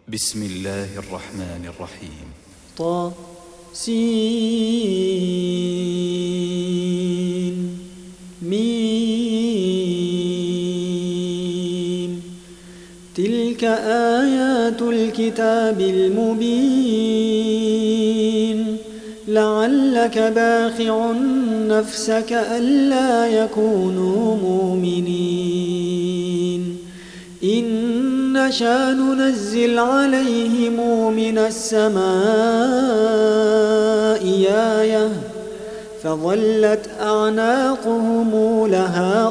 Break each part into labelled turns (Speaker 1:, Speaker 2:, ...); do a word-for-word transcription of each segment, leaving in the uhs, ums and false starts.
Speaker 1: بسم الله الرحمن الرحيم.
Speaker 2: طه سين ميم. تلك آيات الكتاب المبين. لعلك باخع نفسك ألا يكونوا مؤمنين إن نشأ ننزل عليهم من السماء آية فظلت أعناقهم لها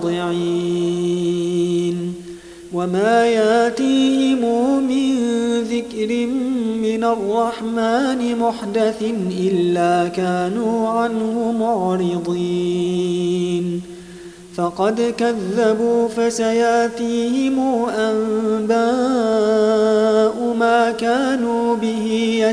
Speaker 2: خاضعين وما ياتيهم من ذكر من الرحمن محدث إلا كانوا عنه معرضين فقد كذبوا فسياتيهم أنباء ما كانوا به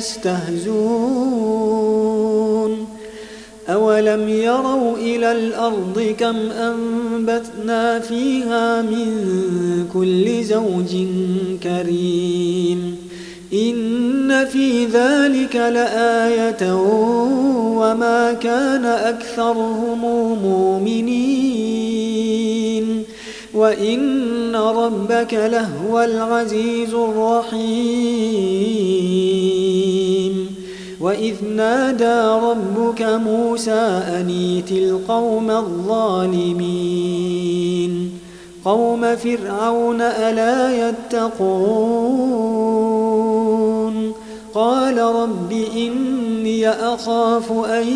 Speaker 2: يستهزون أولم يروا إلى الأرض كم أنبتنا فيها من كل زوج كريم إن في ذلك لآية وما كان أكثرهم مؤمنين وإن ربك لهو العزيز الرحيم وإذ نادى ربك موسى أن ائت القوم الظالمين قوم فرعون ألا يتقون قال رب إني أخاف أن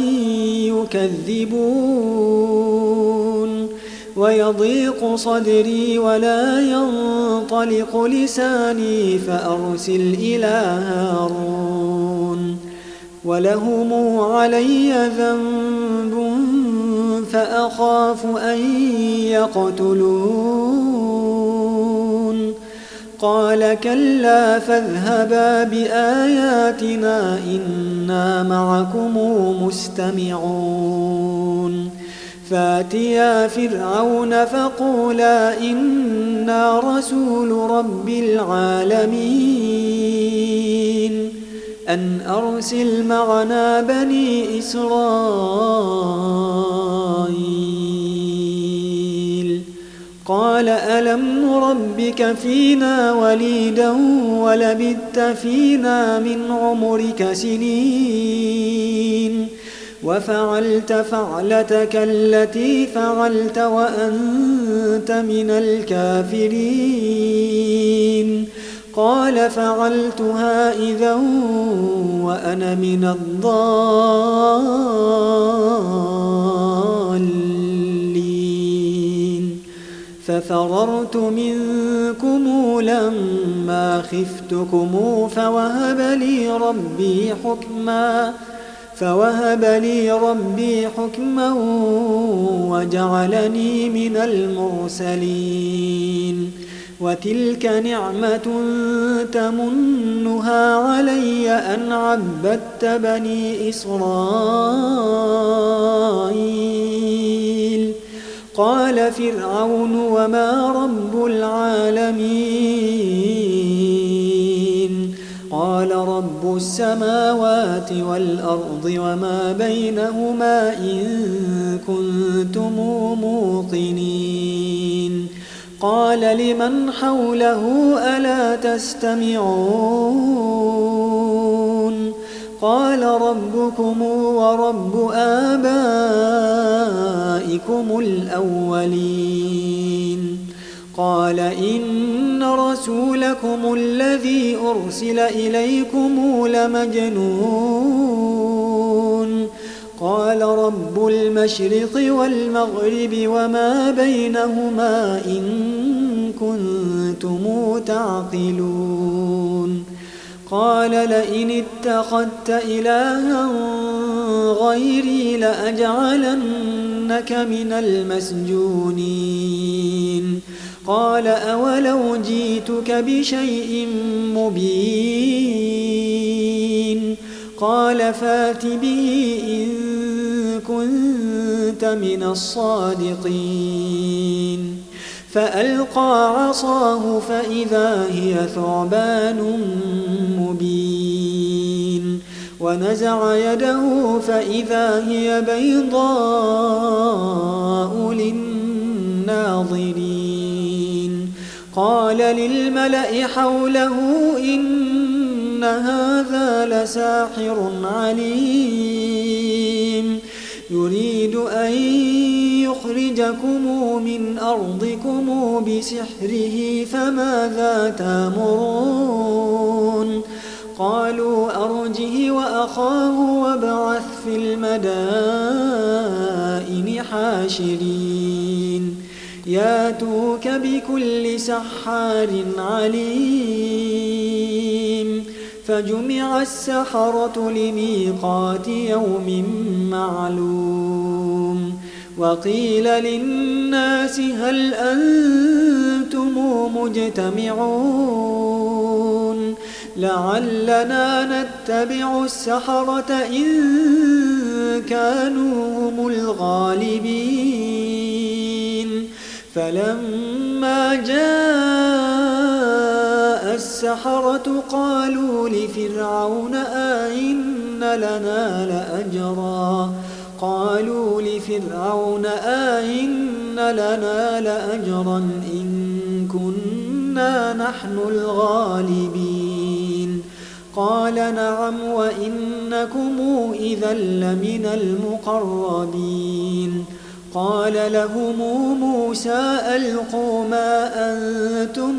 Speaker 2: يكذبون ويضيق صدري ولا ينطلق لساني فأرسل إلى هارون ولهم علي ذنب فأخاف أن يقتلون قال كلا فاذهبا بآياتنا إنا معكم مستمعون فاتيا فرعون فقولا إنا رسول رب العالمين أن أرسل معنا بني إسرائيل قال ألم نربك فينا وليدا ولبثت فينا من عمرك سنين وفعلت فعلتك التي فعلت وأنت من الكافرين قال فعلتها إذا وأنا من الضالين ففررت منكم لما خفتكم فوهب لي ربي حكما فوهب لي ربي حكما وجعلني من المرسلين وتلك نعمة تمنها علي أن عبدت بني إسرائيل قال فرعون وما رب العالمين قال رب السماوات والأرض وما بينهما إن كنتم موقنين قال لمن حوله ألا تستمعون قال ربكم ورب آبائكم الأولين قال إن رسولكم الذي أرسل إليكم لمجنون قال رب المشرق والمغرب وما بينهما إن كنتم تعقلون قال لئن اتخذت إلها غيري لأجعلنك من المسجونين قال أولو جئتك بشيء مبين قال فات به إن كنت من الصادقين فألقى عصاه فإذا هي ثعبان مبين ونزع يده فإذا هي بيضاء للناظرين قال للملأ حوله إن هذا لساحر عليم يريد أن يخرجكم من أرضكم بسحره فماذا تأمرون قالوا أرجه وأخاه وابعث في المدائن حاشرين ياتوك بكل سحار عليم فجمع السحرة لميقات يوم معلوم وقيل للناس هل أنتم مجتمعون لعلنا نتبع السحرة إن كانوا هم الغالبين فلما جاء السحرة قالوا لفرعون أئن لنا لأجرا قالوا لفرعون أئن لنا لأجرا إن كنا نحن الغالبين قال نعم وإنكم إذا لمن المقربين قال لهم موسى ألقوا ما أنتم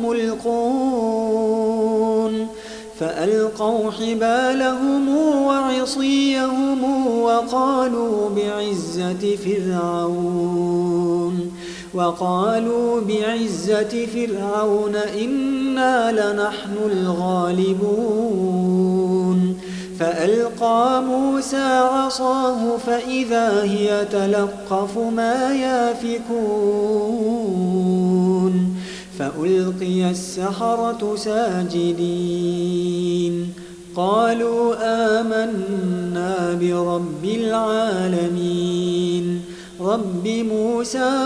Speaker 2: ملقون فألقوا حبالهم وعصيهم وقالوا بعزة فرعون وقالوا بعزة فرعون إنا لنحن الغالبون فألقى موسى عصاه فإذا هي تلقف ما يافكون فألقي السحرة ساجدين قالوا آمنا برب العالمين رب موسى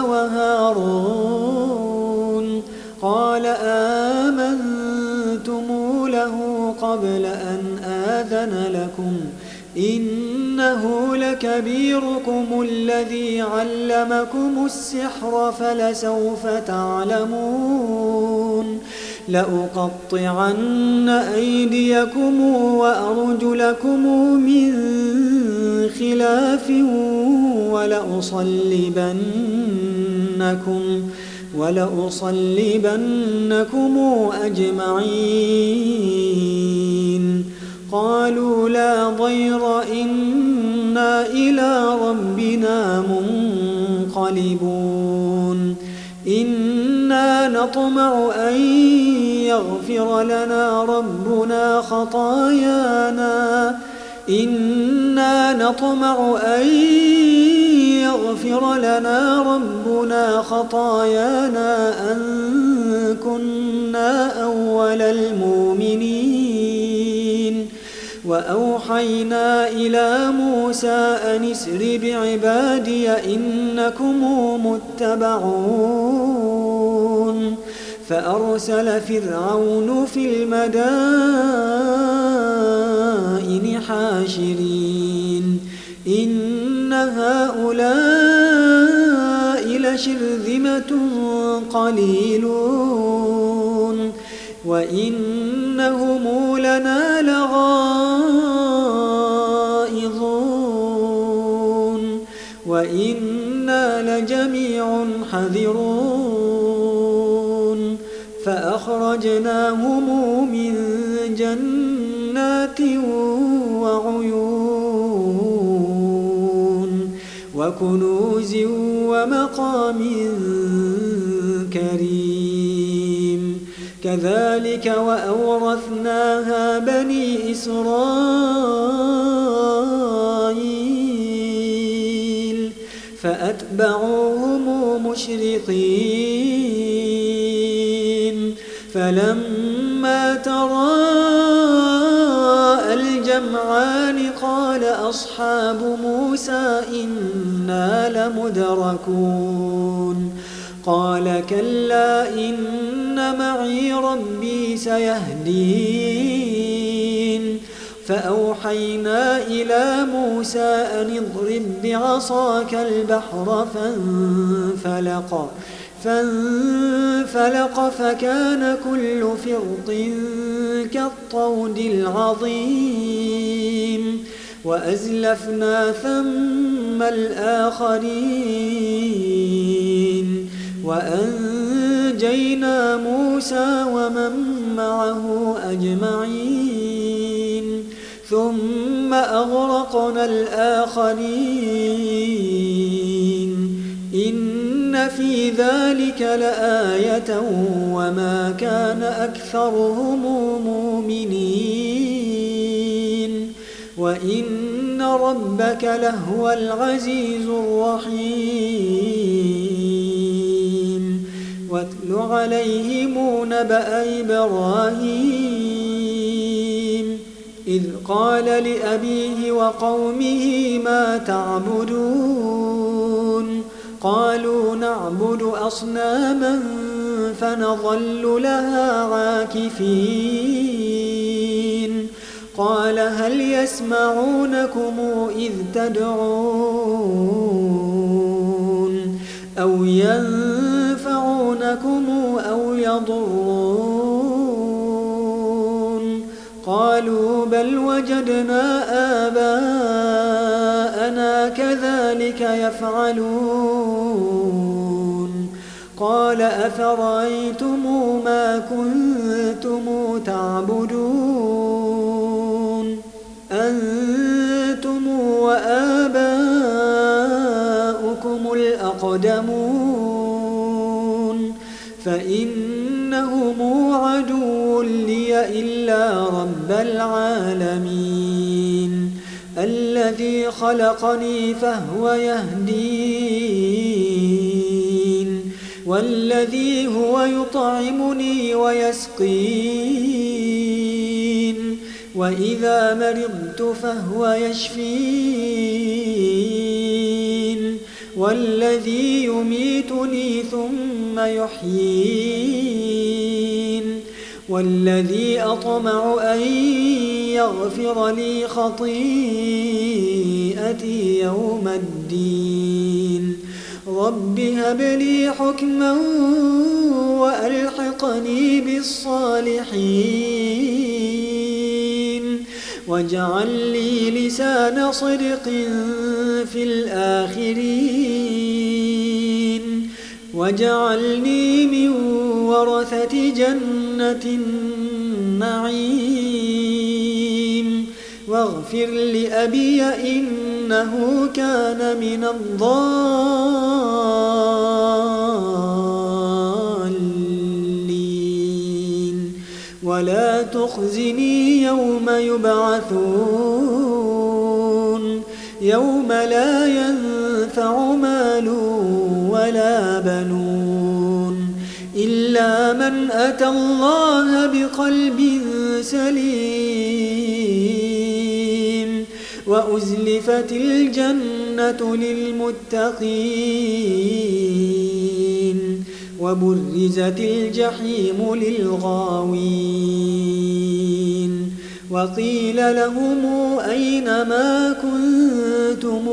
Speaker 2: وهارون قال آمنتم له قبل أن آذن لكم إنه لكبيركم الذي علمكم السحر فلسوف تعلمون لأقطعن أيديكم وأرجلكم من خلاف ولأصلبنكم ولأصلبنكم أجمعين قالوا لا ضير إنا إلى ربنا منقلبون إنا نطمع أن يغفر لنا ربنا خطايانا إنا نطمع أن يغفر لنا ربنا خطايانا أن كنا أول المؤمنين وأوحينا إلى موسى أن اسر بعبادي إنكم متبعون فأرسل فرعون في المدائن حاشرين إن هؤلاء لشرذمة قليلون وإنهم لنا لغائظون وإنا لجميع حذرون فأخرجناهم من جنات وعيون وكنوز ومقام كريم كذلك وأورثناها بني إسرائيل فأتبعوهم مشرقين فلما تراءى الجمعان قال أصحاب موسى إنا لمدركون قال كلا إن معي ربي سيهدين فأوحينا إلى موسى أن اضرب بعصاك البحر فانفلق فانفلق فكان كل فرق كالطود العظيم وأزلفنا ثم الآخرين وأنجينا موسى ومن معه أجمعين ثم أغرقنا الآخرين إن في ذلك لآية وما كان أكثرهم مؤمنين وإن ربك لهو العزيز الرحيم واتل عليهم نبأ إبراهيم إذ قال لأبيه وقومه ما تعبدون قالوا نعبد أصناما فنظل لها عاكفين قال هل يسمعونكم إذ تدعون أو ينفعونكم أو يضرون قالوا بل وجدنا آباءنا كذلك يفعلون قال أفرأيتم ما كنتم تعبدون أنتم وآباؤكم الأقدمون فإنهم عدو لي إلا رب العالمين الذي خلقني فهو يهدين والذي هو يطعمني ويسقين وإذا مرضت فهو يشفين والذي يميتني ثم يحيين والذي أطمع أن يغفر لي خطيئتي يوم الدين رب هب لي حكما وألحقني بالصالحين واجعل لي لسان صدق في الآخرين واجعلني من ورثة جنة النعيم واغفر لأبي إنه كان من الضالين ولا تخزني يوم يبعثون يوم لا ينفع مال ولا بنون إلا من أتى الله بقلب سليم وأزلفت الجنة للمتقين وبرزت الجحيم للغاوين وقيل لهم أين ما كنتم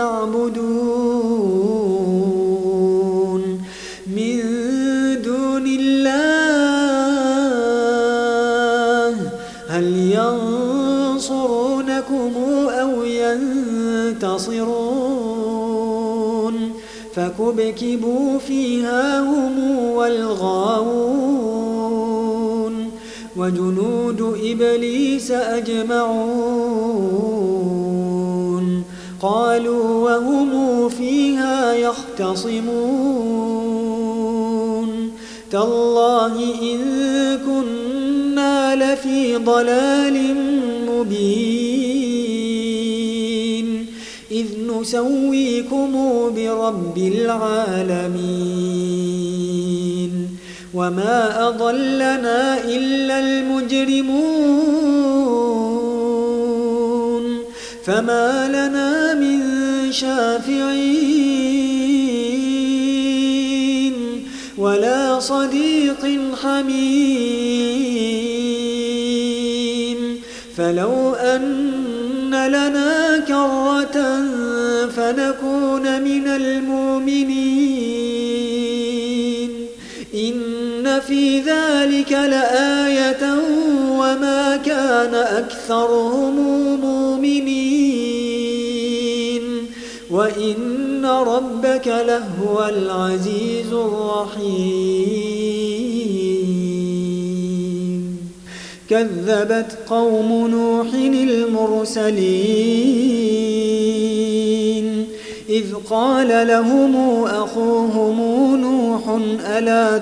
Speaker 2: تعبدون من دون الله هل ينصرونكم أو ينتصرون فكبكبوا فيها هم والغاوون وجنود إبليس أجمعون قالوا وهم فيها يختصمون تالله إن كنا لفي ضلال مبين إذ نسويكم برب العالمين وما أضلنا إلا المجرمون فما لنا من شافعين ولا صديق حميم فلو أن لنا كرة فنكون من المؤمنين إن في ذلك لآية وما كان أكثرهم مؤمنين وإن ربك لهو العزيز الرحيم كذبت قوم نوح المرسلين إذ قال لهم أخوهم نوح ألا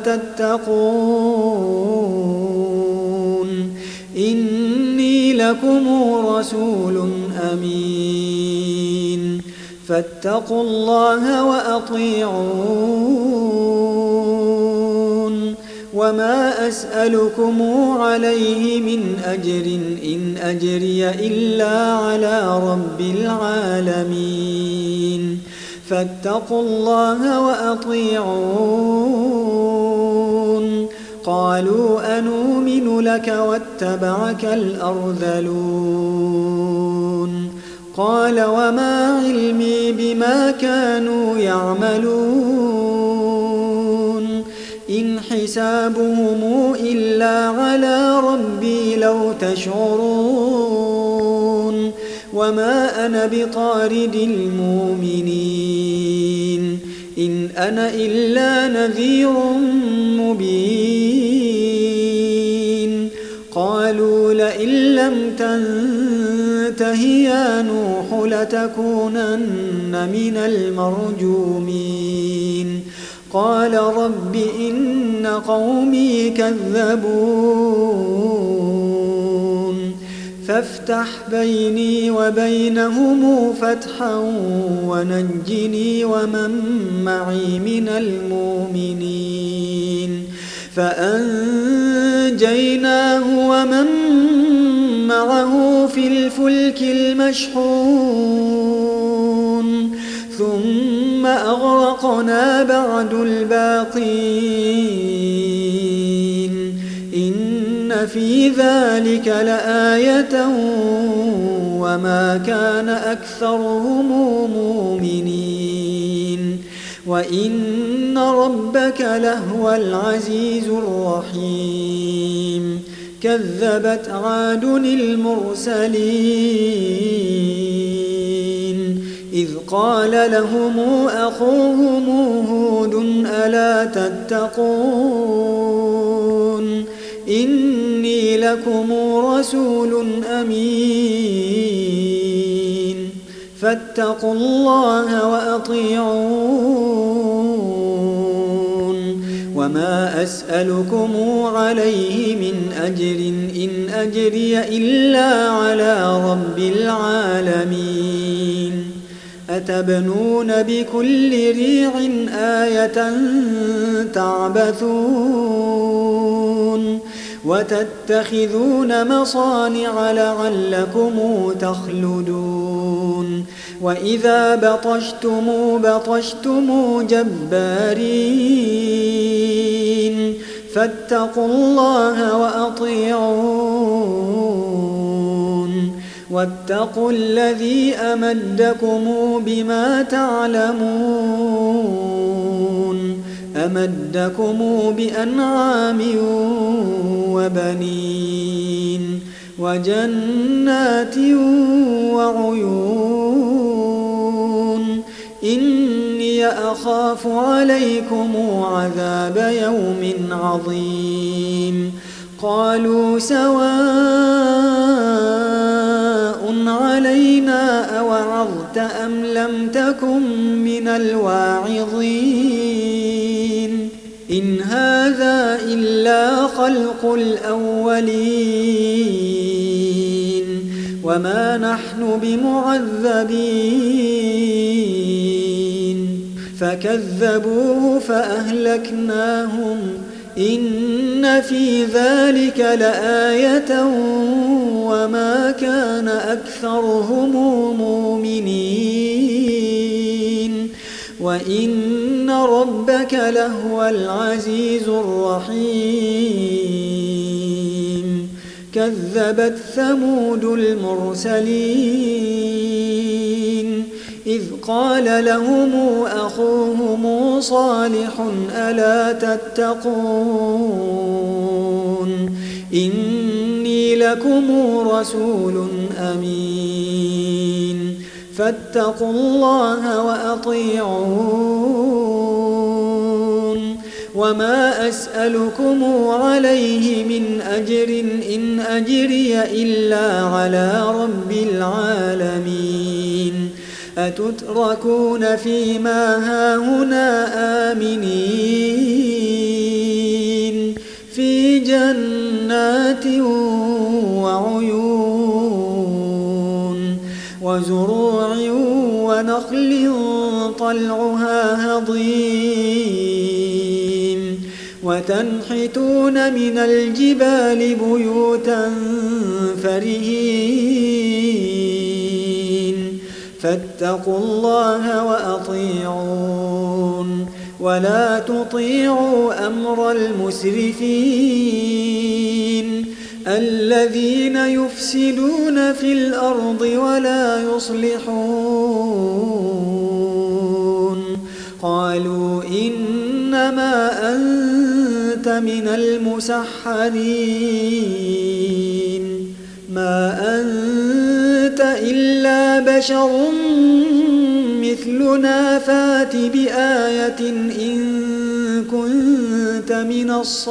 Speaker 2: تتقون إني لكم رسول أمين فاتقوا الله وأطيعون وما أسألكم عليه من أجر إن أجري إلا على رب العالمين فاتقوا الله وأطيعون قالوا أنؤمن لك واتبعك الأرذلون قال وما علمي بما كانوا يعملون إن حسابهم إلا على ربي لو تشعرون وما أنا بطارد المؤمنين إن أنا إلا نذير مبين قالوا لئن لم تنته يا نوح لتكونن من المرجومين قال رب إن قومي كذبون فافتح بيني وبينهم فتحا ونجني ومن معي من المؤمنين فأنجيناه ومن معه في الفلك المشحون ثم أغرقنا بعد الباقين إن في ذلك لآية وما كان أكثرهم مؤمنين وإن ربك لهو العزيز الرحيم كذبت عاد المرسلين إذ قال لهم أخوهم هود ألا تتقون إني لكم رسول أمين فاتقوا الله وأطيعون وما أسألكم عليه من أجر إن أجري إلا على رب العالمين أتبنون بكل ريع آية تعبثون وتتخذون مصانع لعلكم تخلدون وإذا بطشتم بطشتم جبارين فاتقوا الله وأطيعون واتقوا الذي أمدكم بما تعلمون أمدكم بأنعام وبنين وجنات وعيون إني أخاف عليكم عذاب يوم عظيم قالوا سواء علينا أوعظت أم لم تكن من الواعظين إن هذا إلا خلق الأولين وما نحن بمعذبين فكذبوه فأهلكناهم إن في ذلك لآية وما كان أكثرهم مؤمنين وإن ربك لهو العزيز الرحيم كذبت ثمود المرسلين إذ قال لهم أخوهم صالح ألا تتقون إني لكم رسول أمين فاتقوا الله وأطيعون وما أسألكم عليه من أجر إن أجري إلا على رب العالمين أتتركون فيما هاهنا آمنين في جنات وعيون وزروع ونخل طلعها هضيم وتنحتون من الجبال بيوتا فرهين فاتقوا الله وأطيعون ولا تطيعوا أمر المسرفين الذين يفسدون في الأرض ولا يصلحون قالوا إنما أنت من المسحرين ما أنت إلا بشر مثلنا فات بآية إن كنت من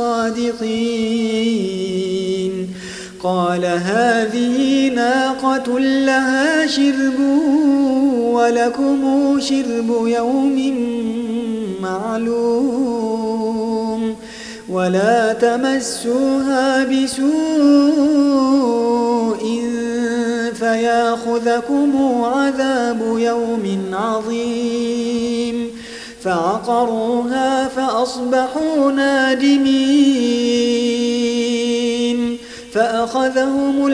Speaker 2: الصادقين قال هذه ناقة لها شرب ولكم شرب يوم معلوم ولا تمسوها بسوء فياخذكم عذاب يوم عظيم فعقروها فأصبحوا نادمين فأخذهم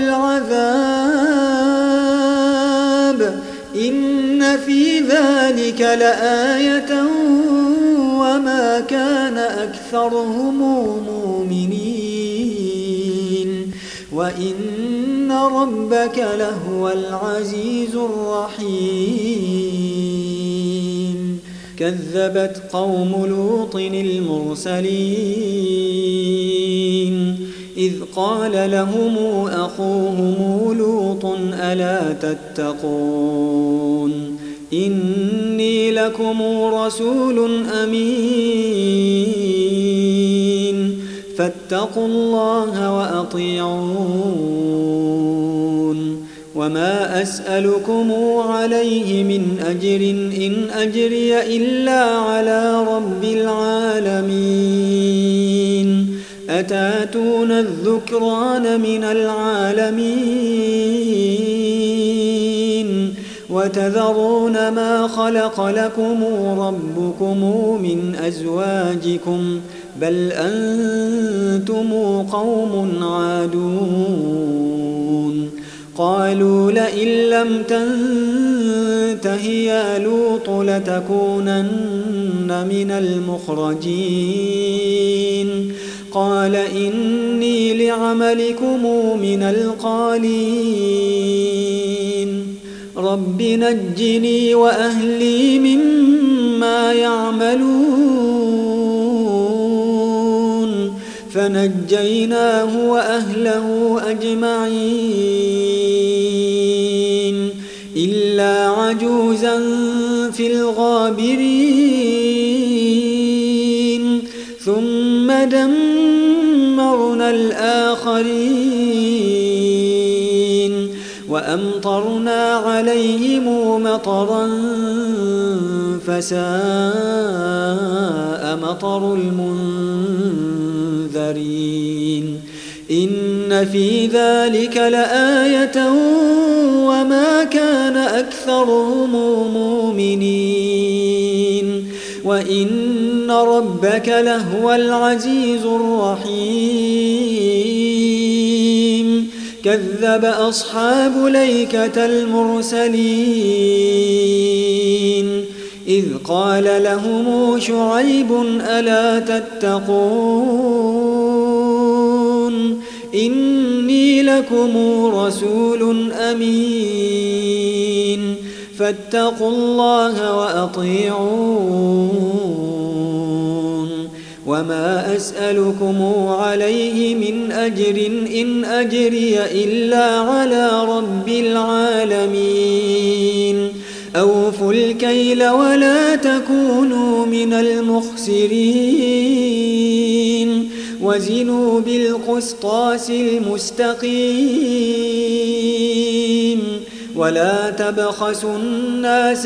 Speaker 2: العذاب إن في ذلك لآية وما كان أكثرهم مؤمنين وإن ربك لهو العزيز الرحيم كذبت قوم لوط المرسلين إذ قال لهم أخوهم لوط ألا تتقون إني لكم رسول أمين فاتقوا الله وأطيعون وما أسألكم عليه من أجر إن أجري إلا على رب العالمين أتاتون الذكران من العالمين وتذرون ما خلق لكم ربكم من أزواجكم بل أنتم قوم عادون قالوا لئن لم تنته يا لوط لتكونن من المخرجين قال إني لعملكم من القالين رب نجني وأهلي مما يعملون فنجيناه وأهله أجمعين إلا عجوزا في الغابرين ثم دمرنا الآخرين وأمطرنا عليهم مطرا فساء مطر المنذرين إن في ذلك لآية وما كان أكثرهم مؤمنين وإن ربك لهو العزيز الرحيم كذب أصحاب الأيكة المرسلين إذ قال لهم شعيب ألا تتقون إني لكم رسول أمين فاتقوا الله وأطيعون وما أسألكم عليه من أجر إن أجري إلا على رب العالمين أوفوا الكيل ولا تكونوا من المخسرين وزنوا بالقسطاس المستقيم ولا تبخسوا الناس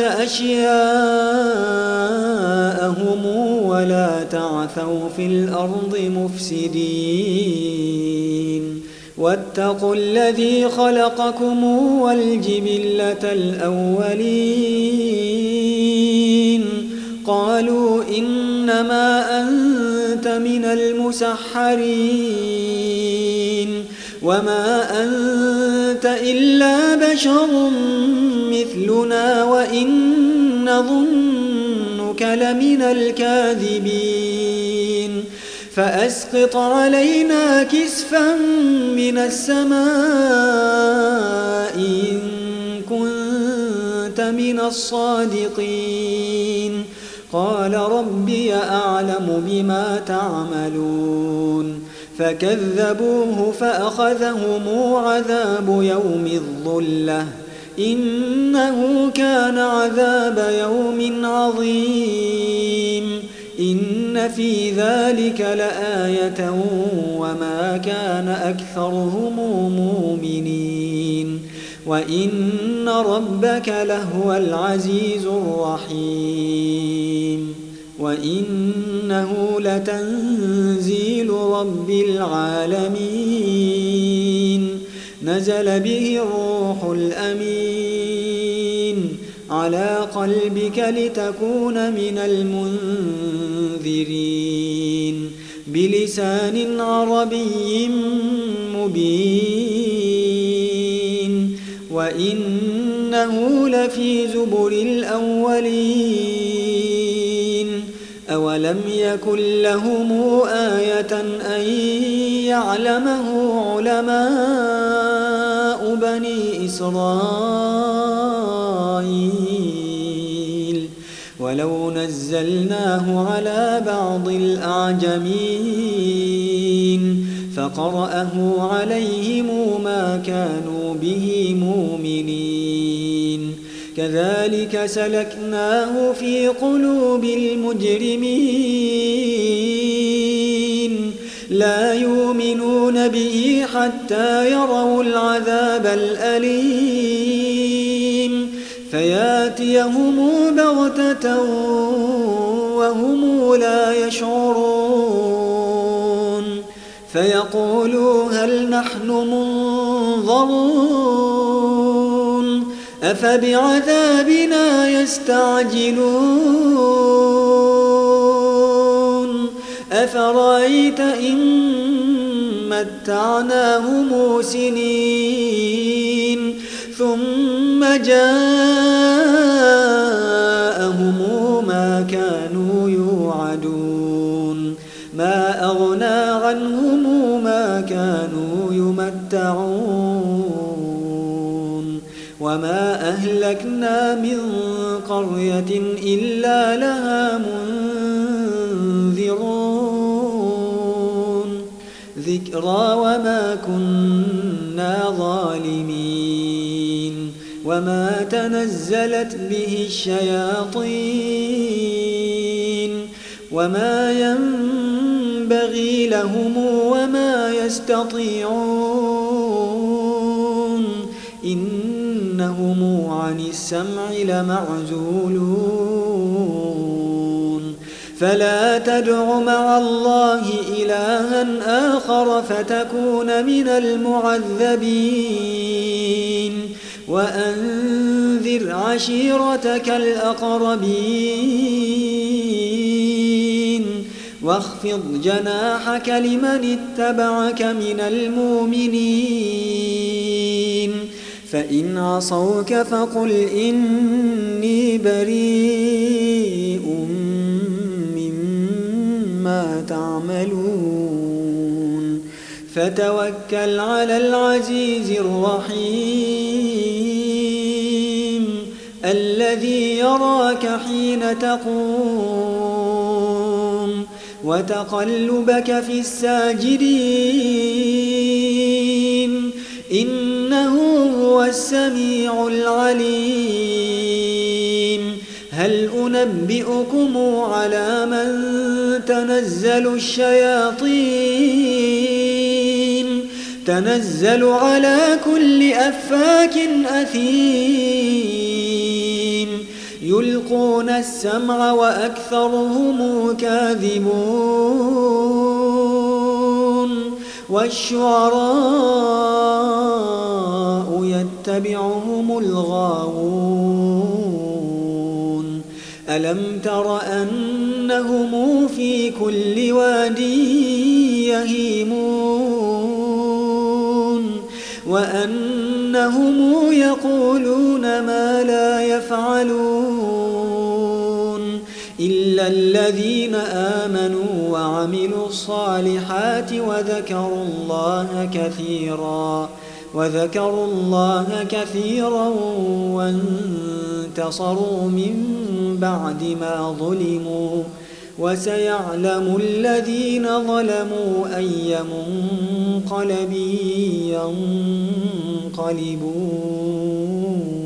Speaker 2: أشياءهم ولا تعثوا في الأرض مفسدين واتقوا الذي خلقكم والجبلة الأولين قالوا إنما أنت من المسحرين وما أنت إلا بشر مثلنا وإن نظنك لمن الكاذبين فأسقط علينا كسفا من السماء إن كنت من الصادقين قال ربي أعلم بما تعملون فكذبوه فأخذهم عذاب يوم الظلة إنه كان عذاب يوم عظيم إن في ذلك لآية وما كان أكثرهم مؤمنين وإن ربك لهو العزيز الرحيم وإنه لتنزيل رب العالمين نزل به الروح الأمين على قلبك لتكون من المنذرين بلسان عربي مبين وإنه لفي زبر الأولين أولم يكن لهم آية أن يعلمه علماء بني إسرائيل ولو نزلناه على بعض الأعجمين فقرأه عليهم ما كانوا به مؤمنين كذلك سلكناه في قلوب المجرمين لا يؤمنون به حتى يروا العذاب الأليم فياتيهم بغتة وهم لا يشعرون فيقولوا هل نحن منظرون أفبعذابنا يستعجلون أفرأيت إن متعناهم سنين ثم جاءهم ما كانوا يوعدون ما أغنى عنهم ما كانوا يمتعون وما أهلكنا من قرية إلا لها منذرون ذكرى وما كنا ظالمين وما تنزلت به الشياطين وما ينبغي لهم وما يستطيعون إنهم عن السمع لمعزولون فلا تدع مع الله إلها آخر فتكون من المعذبين وأنذر عشيرتك الأقربين واخفض جناحك لمن اتبعك من المؤمنين فإن عصوك فقل إني بريء مما تعملون فتوكل على العزيز الرحيم الذي يراك حين تقوم وتقلبك في الساجدين إنه هو السميع العليم هل أنبئكم على من تنزل الشياطين تنزل على كل أفاك أثيم يلقون السمع وأكثرهم كاذبون والشعراء يتبعهم الغاوون ألم تر أنهم في كل واد يهيمون وأنهم يقولون ما لا يفعلون إلا الذين آمنوا وعملوا الصالحات وذكروا الله كثيرا وذكروا الله كثيرا وانتصروا من بعد ما ظلموا وسيعلم الذين ظلموا أي منقلب ينقلبون